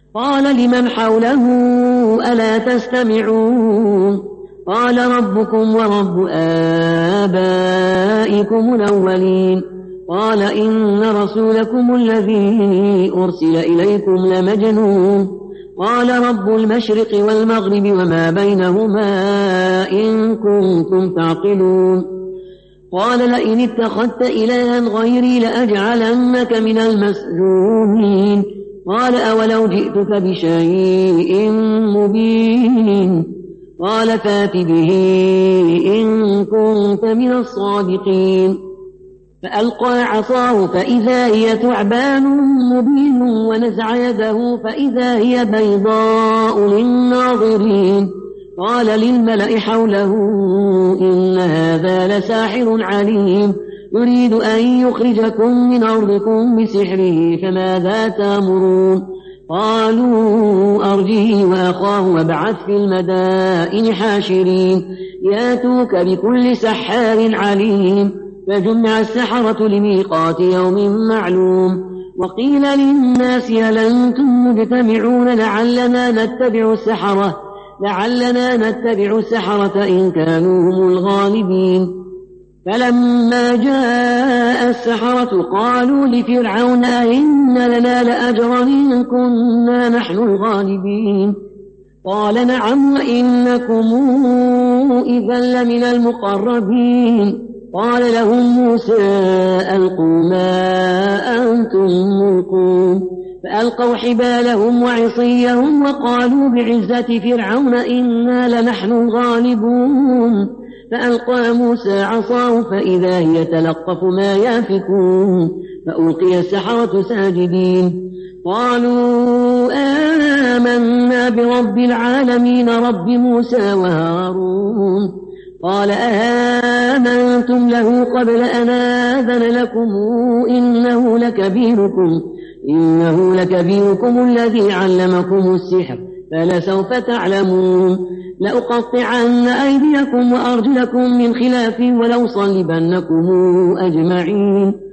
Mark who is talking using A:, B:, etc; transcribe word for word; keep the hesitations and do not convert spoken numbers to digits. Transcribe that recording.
A: قال لمن حوله ألا تستمعون قال ربكم ورب آبائكم الأولين قال إن رسولكم الذي أرسل إليكم لمجنون قال رب المشرق والمغرب وما بينهما إن كنتم تعقلون قال لئن اتخذت إلها غيري لأجعلنك من المسجونين قال أولو جئتك بشيء مبين قال فات به إن كنت من الصادقين فألقى عصاه فإذا هي ثعبان مبين ونزع يده فإذا هي بيضاء للناظرين قال للملأ حوله إن هذا لساحر عليم يريد أن يخرجكم من أرضكم بسحره فماذا تأمرون قالوا أرجه وأخاه وابعث في المدائن حاشرين ياتوك بكل سحار عليم فجمع السحرة لميقات يوم معلوم وقيل للناس هل أنتم مجتمعون لعلنا نتبع السحرة لعلنا نتبع السحرة إن كانوا هم الغالبين فلما جاء السحرة قالوا لفرعون أئن لنا لأجرا إن كنا نحن الغالبين قال نعم وإنكم إذا لمن المقربين قال لهم موسى ألقوا ما أنتم ملقون فألقوا حبالهم وعصيهم وقالوا بعزة فرعون إنا لنحن الغالبون فألقى موسى عصاه فإذا هي تلقف ما يافكون فألقي السحرة ساجدين قالوا آمنا برب العالمين رب موسى وهارون قال آمنتم له قبل أن آذن لكم إنه لكبيركم إنه لكبيركم الذي علمكم السحر فلسوف تعلمون لأقطعن أيديكم وأرجلكم من خلاف ولأصلبنكم أجمعين